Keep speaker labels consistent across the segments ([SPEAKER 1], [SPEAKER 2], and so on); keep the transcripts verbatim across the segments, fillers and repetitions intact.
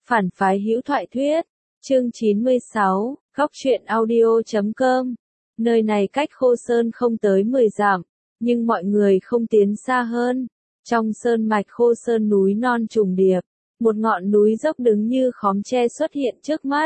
[SPEAKER 1] Phản phái hữu thoại thuyết, chương chín mươi sáu, góc truyện audio chấm com. Nơi này cách Khô Sơn không tới mười dặm, nhưng mọi người không tiến xa hơn. Trong sơn mạch Khô Sơn núi non trùng điệp, một ngọn núi dốc đứng như khóm tre xuất hiện trước mắt.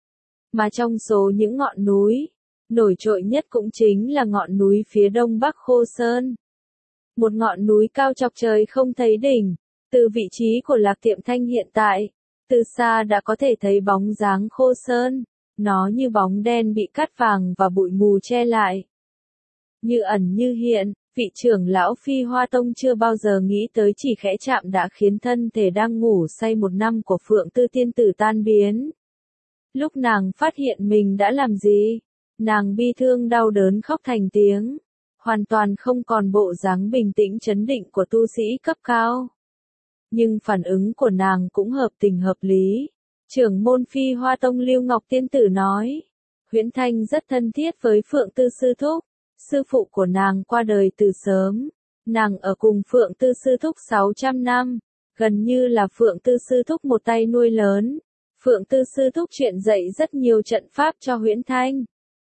[SPEAKER 1] Mà trong số những ngọn núi, nổi trội nhất cũng chính là ngọn núi phía đông bắc Khô Sơn. Một ngọn núi cao chọc trời không thấy đỉnh, từ vị trí của Lạc Tiệm Thanh hiện tại, từ xa đã có thể thấy bóng dáng Khô Sơn, nó như bóng đen bị cát vàng và bụi mù che lại. Như ẩn như hiện, vị trưởng lão Phi Hoa Tông chưa bao giờ nghĩ tới chỉ khẽ chạm đã khiến thân thể đang ngủ say một năm của Phượng Tư Tiên Tử tan biến. Lúc nàng phát hiện mình đã làm gì, nàng bi thương đau đớn khóc thành tiếng, hoàn toàn không còn bộ dáng bình tĩnh trấn định của tu sĩ cấp cao. Nhưng phản ứng của nàng cũng hợp tình hợp lý. Trưởng môn Phi Hoa Tông Lưu Ngọc Tiên Tử nói, Huyễn Thanh rất thân thiết với Phượng Tư Sư Thúc, sư phụ của nàng qua đời từ sớm, nàng ở cùng Phượng Tư Sư Thúc sáu trăm năm, gần như là Phượng Tư Sư Thúc một tay nuôi lớn. Phượng Tư Sư Thúc truyền dạy rất nhiều trận pháp cho Huyễn Thanh.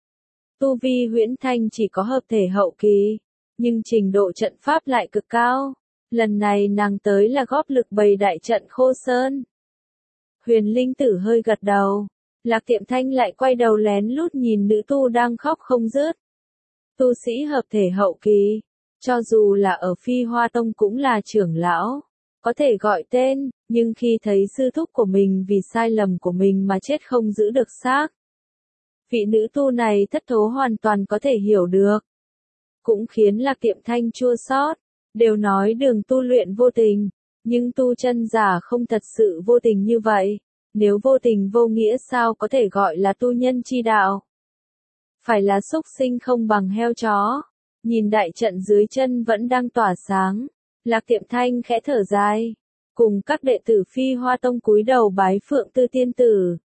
[SPEAKER 1] Tu vi Huyễn Thanh chỉ có hợp thể hậu kỳ, nhưng trình độ trận pháp lại cực cao. Lần này nàng tới là góp lực bày đại trận Khô Sơn. Huyền Linh Tử hơi gật đầu, Lạc Tiệm Thanh lại quay đầu lén lút nhìn nữ tu đang khóc không dứt. Tu sĩ hợp thể hậu kỳ, cho dù là ở Phi Hoa Tông cũng là trưởng lão, có thể gọi tên, nhưng khi thấy sư thúc của mình vì sai lầm của mình mà chết không giữ được xác. Vị nữ tu này thất thố hoàn toàn có thể hiểu được. Cũng khiến Lạc Tiệm Thanh chua xót. Đều nói đường tu luyện vô tình, nhưng tu chân giả không thật sự vô tình như vậy. Nếu vô tình vô nghĩa sao có thể gọi là tu nhân chi đạo? Phải là súc sinh không bằng heo chó. Nhìn đại trận dưới chân vẫn đang tỏa sáng, Lạc Tiệm Thanh khẽ thở dài, cùng các đệ tử Phi Hoa Tông cúi đầu bái Phượng Tư Tiên Tử.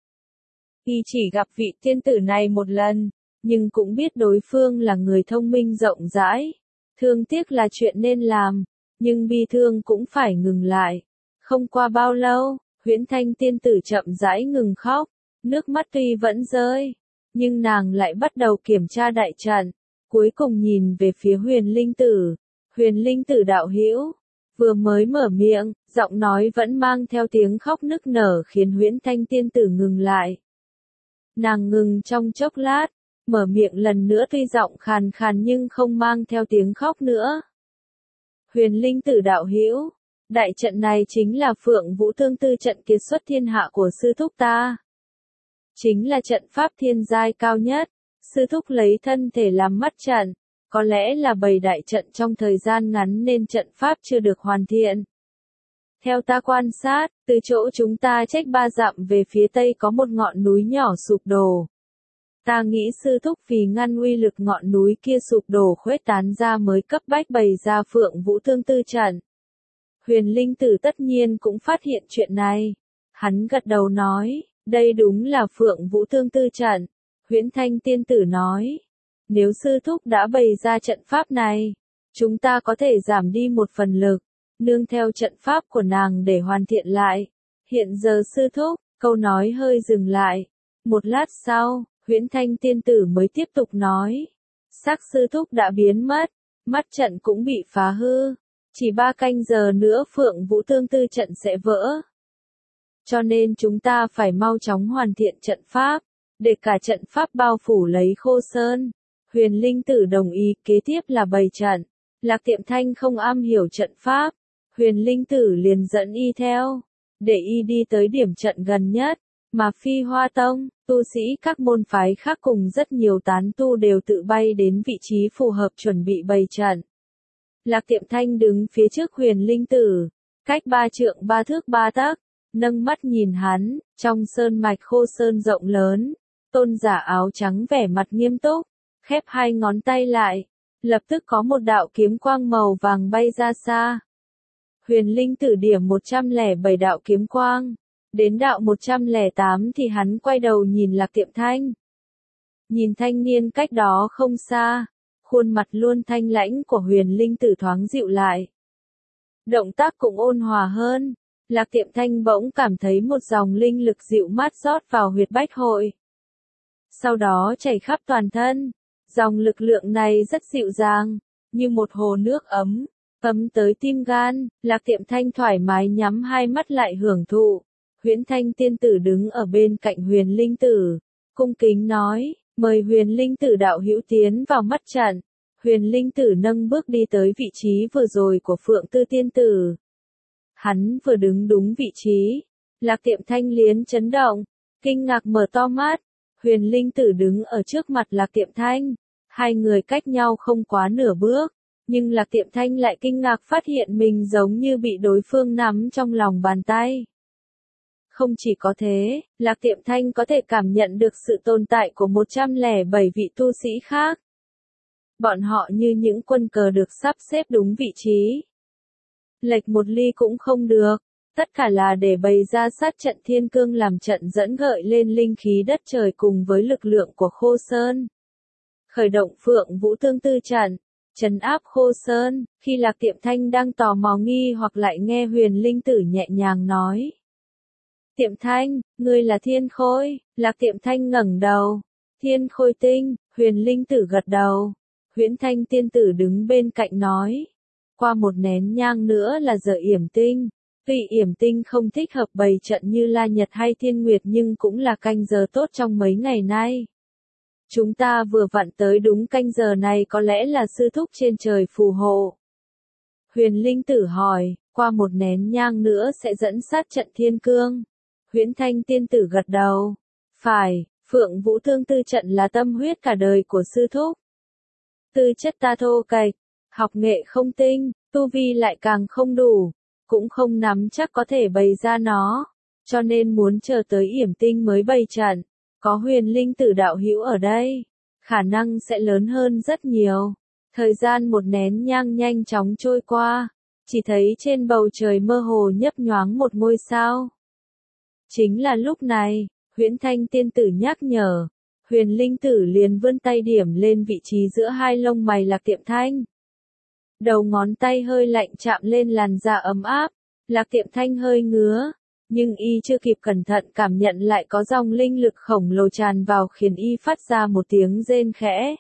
[SPEAKER 1] Y chỉ gặp vị tiên tử này một lần, nhưng cũng biết đối phương là người thông minh rộng rãi. Thương tiếc là chuyện nên làm, nhưng bi thương cũng phải ngừng lại. Không qua bao lâu, Huyễn Thanh tiên tử chậm rãi ngừng khóc, nước mắt tuy vẫn rơi, nhưng nàng lại bắt đầu kiểm tra đại trận, cuối cùng nhìn về phía Huyền Linh Tử. Huyền Linh Tử đạo hữu, vừa mới mở miệng, giọng nói vẫn mang theo tiếng khóc nức nở khiến Huyễn Thanh tiên tử ngừng lại. Nàng ngừng trong chốc lát, mở miệng lần nữa tuy giọng khàn khàn nhưng không mang theo tiếng khóc nữa. Huyền Linh Tử đạo hữu, đại trận này chính là Phượng Vũ Tương Tư trận kiệt xuất thiên hạ của sư thúc ta. Chính là trận pháp thiên giai cao nhất, sư thúc lấy thân thể làm mắt trận, có lẽ là bày đại trận trong thời gian ngắn nên trận pháp chưa được hoàn thiện. Theo ta quan sát, từ chỗ chúng ta trách ba dặm về phía tây có một ngọn núi nhỏ sụp đổ. Ta nghĩ sư thúc vì ngăn uy lực ngọn núi kia sụp đổ khuếch tán ra mới cấp bách bày ra Phượng Vũ Tương Tư trận. Huyền Linh Tử tất nhiên cũng phát hiện chuyện này. Hắn gật đầu nói, đây đúng là Phượng Vũ Tương Tư trận. Huyễn Thanh tiên tử nói, nếu sư thúc đã bày ra trận pháp này, chúng ta có thể giảm đi một phần lực, nương theo trận pháp của nàng để hoàn thiện lại. Hiện giờ sư thúc, câu nói hơi dừng lại. Một lát sau, Huyễn Thanh tiên tử mới tiếp tục nói, xác sư thúc đã biến mất, mắt trận cũng bị phá hư, chỉ ba canh giờ nữa Phượng Vũ Tương Tư trận sẽ vỡ. Cho nên chúng ta phải mau chóng hoàn thiện trận pháp, để cả trận pháp bao phủ lấy Khô Sơn. Huyền Linh Tử đồng ý, kế tiếp là bày trận. Lạc Tiệm Thanh không am hiểu trận pháp, Huyền Linh Tử liền dẫn y theo, để y đi tới điểm trận gần nhất, mà Phi Hoa Tông, tu sĩ các môn phái khác cùng rất nhiều tán tu đều tự bay đến vị trí phù hợp chuẩn bị bày trận. Lạc Tiệm Thanh đứng phía trước Huyền Linh Tử, cách ba trượng ba thước ba tấc, nâng mắt nhìn hắn. Trong sơn mạch Khô Sơn rộng lớn, tôn giả áo trắng vẻ mặt nghiêm túc, khép hai ngón tay lại, lập tức có một đạo kiếm quang màu vàng bay ra xa. Huyền Linh Tử điểm một trăm lẻ bảy đạo kiếm quang, đến đạo một trăm lẻ tám thì hắn quay đầu nhìn Lạc Tiệm Thanh. Nhìn thanh niên cách đó không xa, khuôn mặt luôn thanh lãnh của Huyền Linh Tử thoáng dịu lại. Động tác cũng ôn hòa hơn, Lạc Tiệm Thanh bỗng cảm thấy một dòng linh lực dịu mát rót vào huyệt bách hội. Sau đó chảy khắp toàn thân. Dòng lực lượng này rất dịu dàng, như một hồ nước ấm, ấm tới tim gan. Lạc Tiệm Thanh thoải mái nhắm hai mắt lại hưởng thụ. Huyễn Thanh tiên tử đứng ở bên cạnh Huyền Linh Tử, cung kính nói, mời Huyền Linh Tử đạo hữu tiến vào mắt trận. Huyền Linh Tử nâng bước đi tới vị trí vừa rồi của Phượng Tư tiên tử. Hắn vừa đứng đúng vị trí, Lạc Tiệm Thanh liền chấn động, kinh ngạc mở to mắt. Huyền Linh Tử đứng ở trước mặt Lạc Tiệm Thanh, hai người cách nhau không quá nửa bước, nhưng Lạc Tiệm Thanh lại kinh ngạc phát hiện mình giống như bị đối phương nắm trong lòng bàn tay. Không chỉ có thế, Lạc Tiệm Thanh có thể cảm nhận được sự tồn tại của một trăm lẻ bảy vị tu sĩ khác. Bọn họ như những quân cờ được sắp xếp đúng vị trí. Lệch một ly cũng không được, tất cả là để bày ra sát trận thiên cương làm trận dẫn gợi lên linh khí đất trời cùng với lực lượng của Khô Sơn. Khởi động Phượng Vũ Tương Tư trận, trấn áp Khô Sơn. Khi Lạc Tiệm Thanh đang tò mò nghi hoặc lại nghe Huyền Linh Tử nhẹ nhàng nói. Tiệm Thanh, ngươi là Thiên Khôi. Lạc Tiệm Thanh ngẩng đầu. Thiên Khôi tinh. Huyền Linh Tử gật đầu. Huyễn Thanh tiên tử đứng bên cạnh nói. Qua một nén nhang nữa là giờ yểm tinh. Tuy yểm tinh không thích hợp bày trận như La Nhật hay Thiên Nguyệt nhưng cũng là canh giờ tốt trong mấy ngày nay. Chúng ta vừa vặn tới đúng canh giờ này, có lẽ là sư thúc trên trời phù hộ. Huyền Linh Tử hỏi, qua một nén nhang nữa sẽ dẫn sát trận thiên cương. Huyễn Thanh tiên tử gật đầu. Phải, Phượng Vũ Thương Tư trận là tâm huyết cả đời của sư thúc. Tư chất ta thô kệch, học nghệ không tinh, tu vi lại càng không đủ, cũng không nắm chắc có thể bày ra nó, cho nên muốn chờ tới yểm tinh mới bày trận. Có Huyền Linh Tử đạo hữu ở đây, khả năng sẽ lớn hơn rất nhiều. Thời gian một nén nhang nhanh chóng trôi qua, chỉ thấy trên bầu trời mơ hồ nhấp nhoáng một ngôi sao. Chính là lúc này, Huyễn Thanh tiên tử nhắc nhở, Huyền Linh Tử liền vươn tay điểm lên vị trí giữa hai lông mày Lạc Tiệm Thanh. Đầu ngón tay hơi lạnh chạm lên làn da ấm áp, Lạc Tiệm Thanh hơi ngứa, nhưng y chưa kịp cẩn thận cảm nhận lại có dòng linh lực khổng lồ tràn vào khiến y phát ra một tiếng rên khẽ.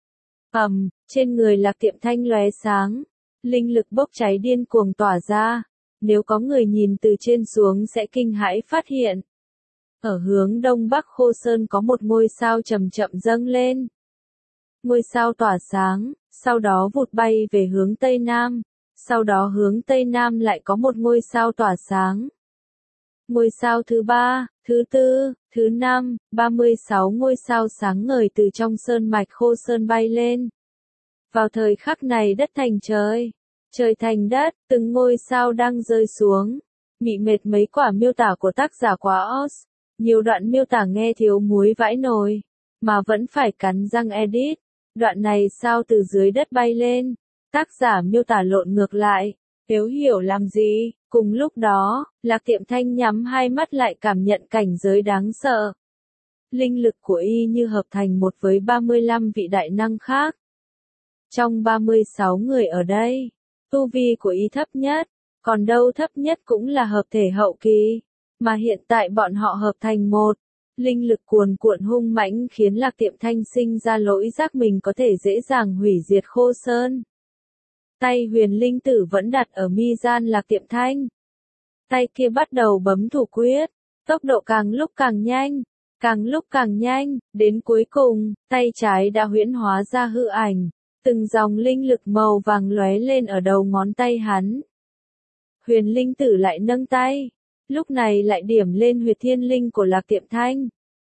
[SPEAKER 1] Ầm, trên người Lạc Tiệm Thanh lóe sáng, linh lực bốc cháy điên cuồng tỏa ra, nếu có người nhìn từ trên xuống sẽ kinh hãi phát hiện. Ở hướng đông bắc Khô Sơn có một ngôi sao chậm chậm dâng lên. Ngôi sao tỏa sáng, sau đó vụt bay về hướng tây nam, sau đó hướng tây nam lại có một ngôi sao tỏa sáng. Ngôi sao thứ ba, thứ tư, thứ năm, ba mươi sáu ngôi sao sáng ngời từ trong sơn mạch Khô Sơn bay lên. Vào thời khắc này đất thành trời, trời thành đất, từng ngôi sao đang rơi xuống. Mị mệt mấy quả miêu tả của tác giả quá os, nhiều đoạn miêu tả nghe thiếu muối vãi nồi, mà vẫn phải cắn răng edit. Đoạn này sao từ dưới đất bay lên, tác giả miêu tả lộn ngược lại, nếu hiểu làm gì. Cùng lúc đó, Lạc Tiệm Thanh nhắm hai mắt lại cảm nhận cảnh giới đáng sợ. Linh lực của y như hợp thành một với ba mươi lăm vị đại năng khác. Trong ba mươi sáu người ở đây, tu vi của y thấp nhất, còn đâu thấp nhất cũng là hợp thể hậu kỳ, mà hiện tại bọn họ hợp thành một. Linh lực cuồn cuộn hung mãnh khiến Lạc Tiệm Thanh sinh ra lỗi giác mình có thể dễ dàng hủy diệt Khô Sơn. Tay Huyền Linh Tử vẫn đặt ở mi gian Lạc Tiệm Thanh. Tay kia bắt đầu bấm thủ quyết, tốc độ càng lúc càng nhanh, càng lúc càng nhanh, đến cuối cùng, tay trái đã huyễn hóa ra hư ảnh, từng dòng linh lực màu vàng lóe lên ở đầu ngón tay hắn. Huyền Linh Tử lại nâng tay, lúc này lại điểm lên huyệt thiên linh của Lạc Tiệm Thanh.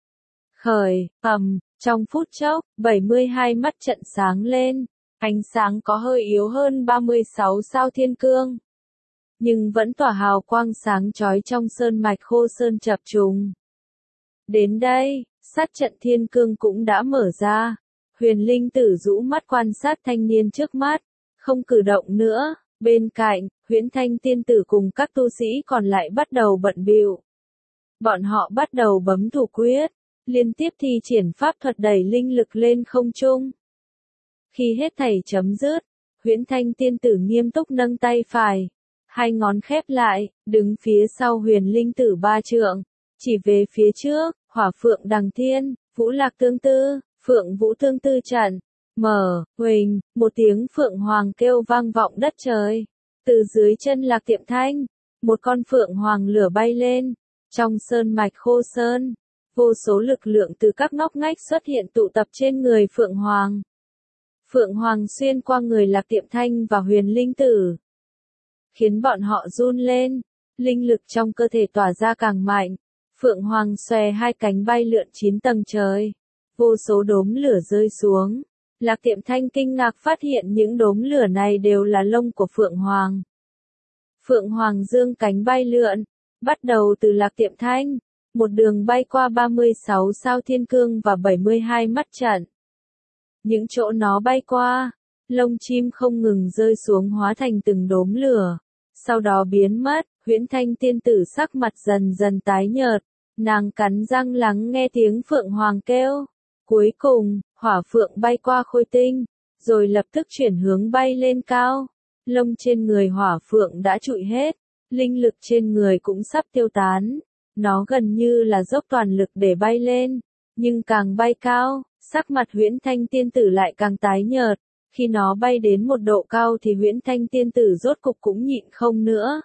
[SPEAKER 1] Khởi, ầm, trong phút chốc, bảy mươi hai mắt trận sáng lên, ánh sáng có hơi yếu hơn ba mươi sáu sao thiên cương, nhưng vẫn tỏa hào quang sáng chói trong sơn mạch Khô Sơn chập trùng. Đến đây, sát trận thiên cương cũng đã mở ra. Huyền Linh Tử rũ mắt quan sát thanh niên trước mắt, không cử động nữa. Bên cạnh, Huyễn Thanh tiên tử cùng các tu sĩ còn lại bắt đầu bận bịu. Bọn họ bắt đầu bấm thủ quyết, liên tiếp thi triển pháp thuật đẩy linh lực lên không trung. Khi hết thảy chấm dứt, Huyễn Thanh tiên tử nghiêm túc nâng tay phải, hai ngón khép lại, đứng phía sau huyền linh tử ba trượng, chỉ về phía trước, hỏa phượng đằng thiên, vũ lạc tương tư, phượng vũ tương tư trận. Mở, huỳnh, một tiếng phượng hoàng kêu vang vọng đất trời. Từ dưới chân Lạc Tiệm Thanh, một con phượng hoàng lửa bay lên. Trong sơn mạch Khô Sơn, vô số lực lượng từ các ngóc ngách xuất hiện tụ tập trên người phượng hoàng. Phượng hoàng xuyên qua người Lạc Tiệm Thanh và huyền linh tử, khiến bọn họ run lên, linh lực trong cơ thể tỏa ra càng mạnh. Phượng hoàng xòe hai cánh bay lượn chín tầng trời, vô số đốm lửa rơi xuống. Lạc Tiệm Thanh kinh ngạc phát hiện những đốm lửa này đều là lông của Phượng Hoàng. Phượng Hoàng dương cánh bay lượn, bắt đầu từ Lạc Tiệm Thanh, một đường bay qua ba mươi sáu sao thiên cương và bảy mươi hai mắt trận. Những chỗ nó bay qua, lông chim không ngừng rơi xuống hóa thành từng đốm lửa, sau đó biến mất. Huyễn Thanh tiên tử sắc mặt dần dần tái nhợt, nàng cắn răng lắng nghe tiếng Phượng Hoàng kêu. Cuối cùng, hỏa phượng bay qua khôi tinh, rồi lập tức chuyển hướng bay lên cao. Lông trên người hỏa phượng đã trụi hết, linh lực trên người cũng sắp tiêu tán. Nó gần như là dốc toàn lực để bay lên, nhưng càng bay cao, sắc mặt Huyễn Thanh tiên tử lại càng tái nhợt. Khi nó bay đến một độ cao thì Huyễn Thanh tiên tử rốt cục cũng nhịn không nữa,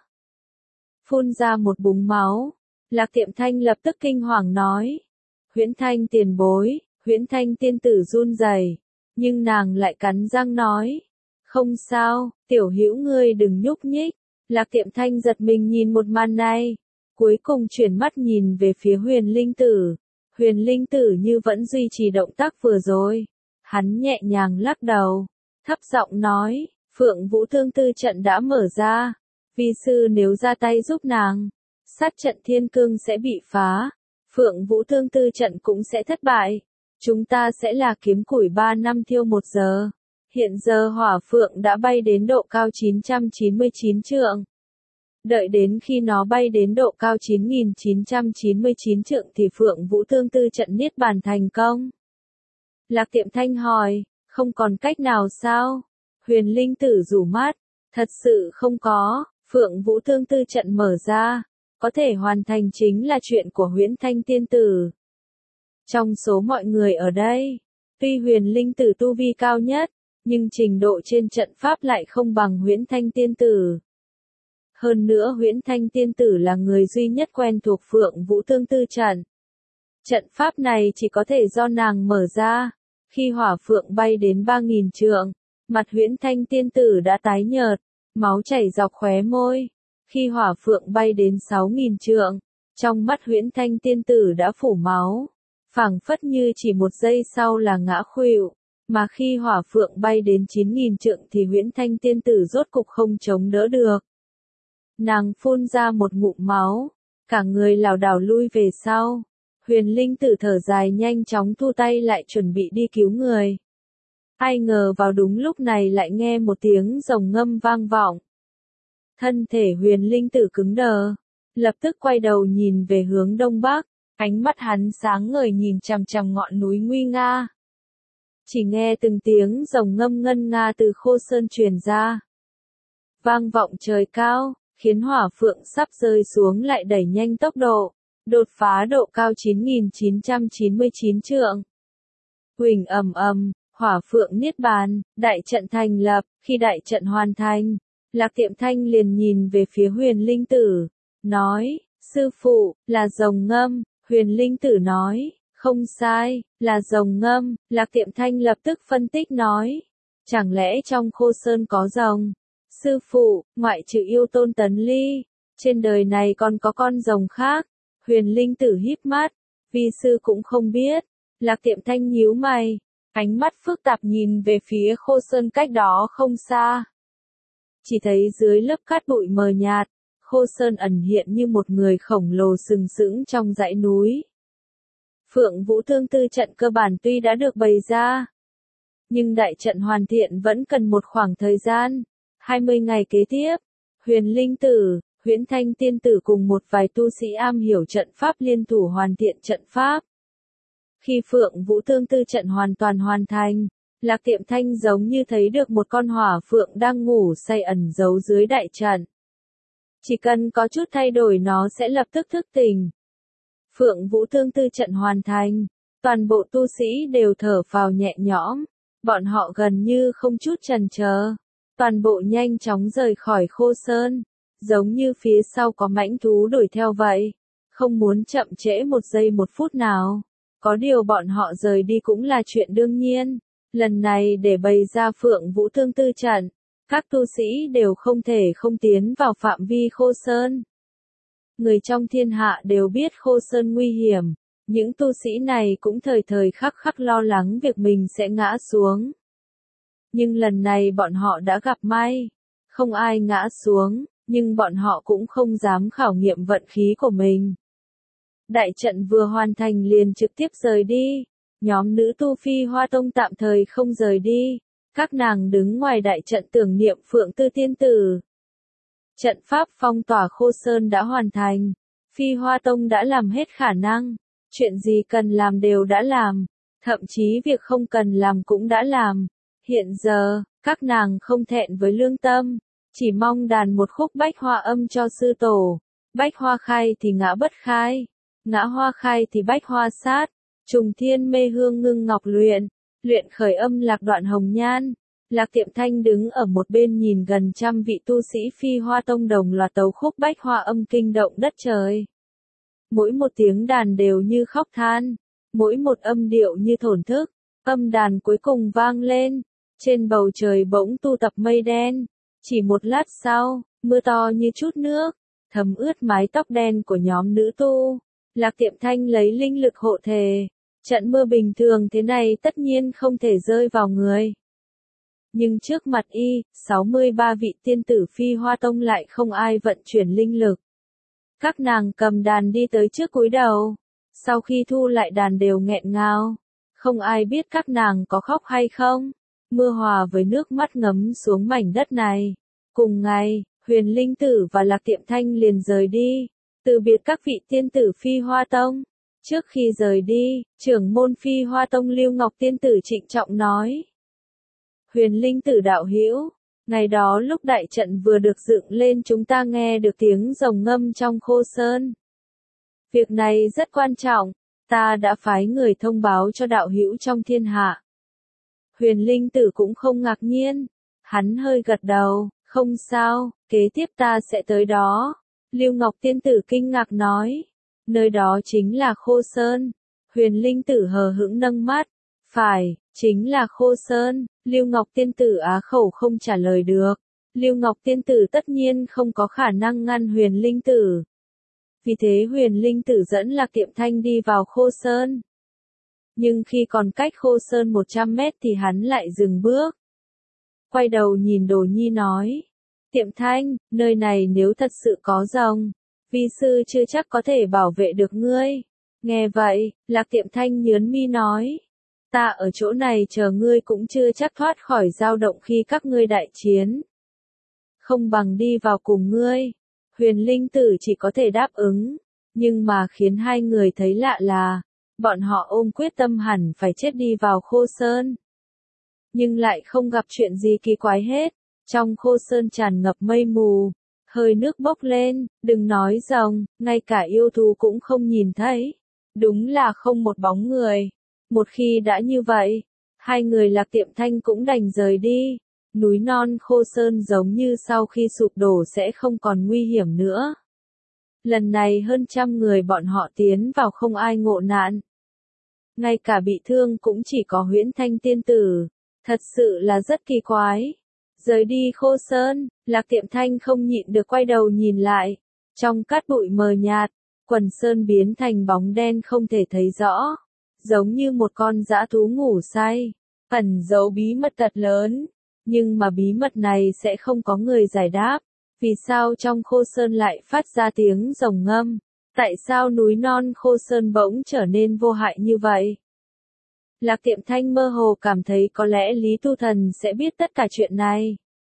[SPEAKER 1] phun ra một búng máu. Lạc Tiệm Thanh lập tức kinh hoàng nói: Huyễn Thanh tiền bối. Huyễn Thanh tiên tử run rẩy, nhưng nàng lại cắn răng nói: không sao, tiểu hữu ngươi đừng nhúc nhích. Lạc Tiệm Thanh giật mình nhìn một màn này, cuối cùng chuyển mắt nhìn về phía huyền linh tử. Huyền linh tử như vẫn duy trì động tác vừa rồi. Hắn nhẹ nhàng lắc đầu, thấp giọng nói: Phượng Vũ Thương Tư trận đã mở ra. Vi sư nếu ra tay giúp nàng, sát trận thiên cương sẽ bị phá, Phượng Vũ Thương Tư trận cũng sẽ thất bại. Chúng ta sẽ là kiếm củi ba năm thiêu một giờ. Hiện giờ hỏa phượng đã bay đến độ cao chín trăm chín mươi chín trượng. Đợi đến khi nó bay đến độ cao chín nghìn chín trăm chín mươi chín trượng thì Phượng Vũ Thương Tư trận niết bàn thành công. Lạc Tiệm Thanh hỏi: không còn cách nào sao? Huyền linh tử rủ mắt: thật sự không có. Phượng Vũ Thương Tư trận mở ra, có thể hoàn thành chính là chuyện của Huyễn Thanh tiên tử. Trong số mọi người ở đây, tuy huyền linh tử tu vi cao nhất, nhưng trình độ trên trận pháp lại không bằng Huyễn Thanh tiên tử. Hơn nữa Huyễn Thanh tiên tử là người duy nhất quen thuộc Phượng Vũ Thương Tư trận. Trận pháp này chỉ có thể do nàng mở ra. Khi hỏa phượng bay đến ba nghìn trượng, mặt Huyễn Thanh tiên tử đã tái nhợt, máu chảy dọc khóe môi. Khi hỏa phượng bay đến sáu nghìn trượng, trong mắt Huyễn Thanh tiên tử đã phủ máu, phảng phất như chỉ một giây sau là ngã khuỵu. Mà khi hỏa phượng bay đến chín nghìn trượng thì Huyễn Thanh tiên tử rốt cục không chống đỡ được. Nàng phun ra một ngụm máu, cả người lảo đảo lui về sau. Huyền linh tử thở dài nhanh chóng thu tay lại chuẩn bị đi cứu người. Ai ngờ vào đúng lúc này lại nghe một tiếng rồng ngâm vang vọng. Thân thể huyền linh tử cứng đờ, lập tức quay đầu nhìn về hướng đông bắc, ánh mắt hắn sáng ngời nhìn chằm chằm ngọn núi nguy nga. Chỉ nghe từng tiếng rồng ngâm ngân nga từ Khô Sơn truyền ra, vang vọng trời cao, khiến hỏa phượng sắp rơi xuống lại đẩy nhanh tốc độ, đột phá độ cao chín nghìn chín trăm chín mươi chín trượng. Huỳnh ầm ầm, hỏa phượng niết bàn, đại trận thành lập. Khi đại trận hoàn thành, Lạc Tiệm Thanh liền nhìn về phía huyền linh tử, nói: sư phụ, là rồng ngâm. Huyền linh tử nói: không sai, là rồng ngâm. Lạc Tiệm Thanh lập tức phân tích nói: chẳng lẽ trong Khô Sơn có rồng? Sư phụ, ngoại trừ yêu tôn Tấn Ly, trên đời này còn có con rồng khác? Huyền linh tử híp mắt: vi sư cũng không biết. Lạc Tiệm Thanh nhíu mày, ánh mắt phức tạp nhìn về phía Khô Sơn cách đó không xa. Chỉ thấy dưới lớp cát bụi mờ nhạt, Khô Sơn ẩn hiện như một người khổng lồ sừng sững trong dãy núi. Phượng Vũ Thương Tư trận cơ bản tuy đã được bày ra, nhưng đại trận hoàn thiện vẫn cần một khoảng thời gian. hai mươi ngày kế tiếp, huyền linh tử, Huyễn Thanh tiên tử cùng một vài tu sĩ am hiểu trận pháp liên thủ hoàn thiện trận pháp. Khi Phượng Vũ Thương Tư trận hoàn toàn hoàn thành, Lạc Tiệm Thanh giống như thấy được một con hỏa phượng đang ngủ say ẩn giấu dưới đại trận. Chỉ cần có chút thay đổi nó sẽ lập tức thức tỉnh. Phượng Vũ Thương Tư trận hoàn thành, toàn bộ tu sĩ đều thở phào nhẹ nhõm, bọn họ gần như không chút chần chờ, toàn bộ nhanh chóng rời khỏi Khô Sơn, giống như phía sau có mãnh thú đuổi theo vậy, không muốn chậm trễ một giây một phút nào. Có điều bọn họ rời đi cũng là chuyện đương nhiên, lần này để bày ra Phượng Vũ Thương Tư trận, các tu sĩ đều không thể không tiến vào phạm vi Khô Sơn. Người trong thiên hạ đều biết Khô Sơn nguy hiểm, những tu sĩ này cũng thời thời khắc khắc lo lắng việc mình sẽ ngã xuống. Nhưng lần này bọn họ đã gặp may, không ai ngã xuống, nhưng bọn họ cũng không dám khảo nghiệm vận khí của mình. Đại trận vừa hoàn thành liền trực tiếp rời đi, nhóm nữ tu Phi Hoa Tông tạm thời không rời đi, các nàng đứng ngoài đại trận tưởng niệm Phượng Tư Tiên Tử. Trận pháp phong tỏa Khô Sơn đã hoàn thành, Phi Hoa Tông đã làm hết khả năng, chuyện gì cần làm đều đã làm, thậm chí việc không cần làm cũng đã làm. Hiện giờ, các nàng không thẹn với lương tâm, chỉ mong đàn một khúc bách hoa âm cho sư tổ, bách hoa khai thì ngã bất khai, ngã hoa khai thì bách hoa sát, trùng thiên mê hương ngưng ngọc luyện, luyện khởi âm lạc đoạn hồng nhan. Lạc Tiệm Thanh đứng ở một bên nhìn gần trăm vị tu sĩ Phi Hoa Tông đồng loạt tấu khúc bách hoa âm kinh động đất trời. Mỗi một tiếng đàn đều như khóc than, mỗi một âm điệu như thổn thức, âm đàn cuối cùng vang lên, trên bầu trời bỗng tu tập mây đen, chỉ một lát sau, mưa to như chút nước, thấm ướt mái tóc đen của nhóm nữ tu. Lạc Tiệm Thanh lấy linh lực hộ thể, trận mưa bình thường thế này tất nhiên không thể rơi vào người. Nhưng trước mặt y, sáu mươi ba vị tiên tử Phi Hoa Tông lại không ai vận chuyển linh lực. Các nàng cầm đàn đi tới trước cúi đầu, sau khi thu lại đàn đều nghẹn ngào, không ai biết các nàng có khóc hay không. Mưa hòa với nước mắt ngấm xuống mảnh đất này. Cùng ngày, Huyền Linh Tử và Lạc Tiệm Thanh liền rời đi, từ biệt các vị tiên tử Phi Hoa Tông. Trước khi rời đi, trưởng môn Phi Hoa Tông Lưu Ngọc Tiên Tử trịnh trọng nói: Huyền Linh Tử đạo hữu, ngày đó lúc đại trận vừa được dựng lên chúng ta nghe được tiếng rồng ngâm trong Khô Sơn. Việc này rất quan trọng, ta đã phái người thông báo cho đạo hữu trong thiên hạ. Huyền Linh Tử cũng không ngạc nhiên, hắn hơi gật đầu, không sao, kế tiếp ta sẽ tới đó. Lưu Ngọc Tiên Tử kinh ngạc nói, nơi đó chính là Khô Sơn. Huyền Linh Tử hờ hững nâng mắt, phải, chính là Khô Sơn. Lưu Ngọc Tiên Tử á khẩu không trả lời được. Lưu Ngọc Tiên Tử tất nhiên không có khả năng ngăn Huyền Linh Tử. Vì thế Huyền Linh Tử dẫn Lạc Tiệm Thanh đi vào Khô Sơn. Nhưng khi còn cách Khô Sơn một trăm mét thì hắn lại dừng bước. Quay đầu nhìn Đồ Nhi nói, Tiệm Thanh, nơi này nếu thật sự có rồng, vi sư chưa chắc có thể bảo vệ được ngươi. Nghe vậy, Lạc Tiệm Thanh nhớn mi nói, ta ở chỗ này chờ ngươi cũng chưa chắc thoát khỏi dao động khi các ngươi đại chiến. Không bằng đi vào cùng ngươi. Huyền Linh Tử chỉ có thể đáp ứng, nhưng mà khiến hai người thấy lạ là, bọn họ ôm quyết tâm hẳn phải chết đi vào Khô Sơn. Nhưng lại không gặp chuyện gì kỳ quái hết, trong Khô Sơn tràn ngập mây mù, hơi nước bốc lên, đừng nói rồng, ngay cả yêu thú cũng không nhìn thấy. Đúng là không một bóng người. Một khi đã như vậy, hai người Lạc Tiệm Thanh cũng đành rời đi. Núi non Khô Sơn giống như sau khi sụp đổ sẽ không còn nguy hiểm nữa. Lần này hơn trăm người bọn họ tiến vào không ai ngộ nạn. Ngay cả bị thương cũng chỉ có Huyễn Thanh Tiên Tử. Thật sự là rất kỳ quái. Rời đi Khô Sơn, Lạc Tiệm Thanh không nhịn được quay đầu nhìn lại. Trong cát bụi mờ nhạt, quần sơn biến thành bóng đen không thể thấy rõ. Giống như một con dã thú ngủ say, ẩn giấu bí mật thật lớn. Nhưng mà bí mật này sẽ không có người giải đáp. Vì sao trong Khô Sơn lại phát ra tiếng rồng ngâm? Tại sao núi non Khô Sơn bỗng trở nên vô hại như vậy? Lạc Tiệm Thanh mơ hồ cảm thấy có lẽ Lý Tu Thần sẽ biết tất cả chuyện này.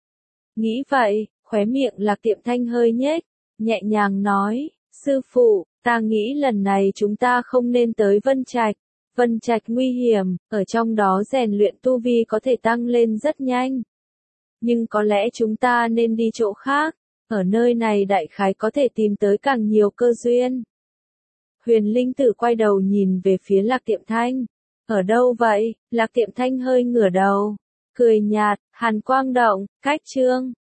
[SPEAKER 1] Nghĩ vậy, khóe miệng Lạc Tiệm Thanh hơi nhếch, nhẹ nhàng nói, sư phụ, ta nghĩ lần này chúng ta không nên tới Vân Trạch. Vân Trạch nguy hiểm, ở trong đó rèn luyện tu vi có thể tăng lên rất nhanh. Nhưng có lẽ chúng ta nên đi chỗ khác. Ở nơi này đại khái có thể tìm tới càng nhiều cơ duyên. Huyền Linh Tử quay đầu nhìn về phía Lạc Tiệm Thanh. Ở đâu vậy? Lạc Tiệm Thanh hơi ngửa đầu. Cười nhạt, hàn quang động, cách trương.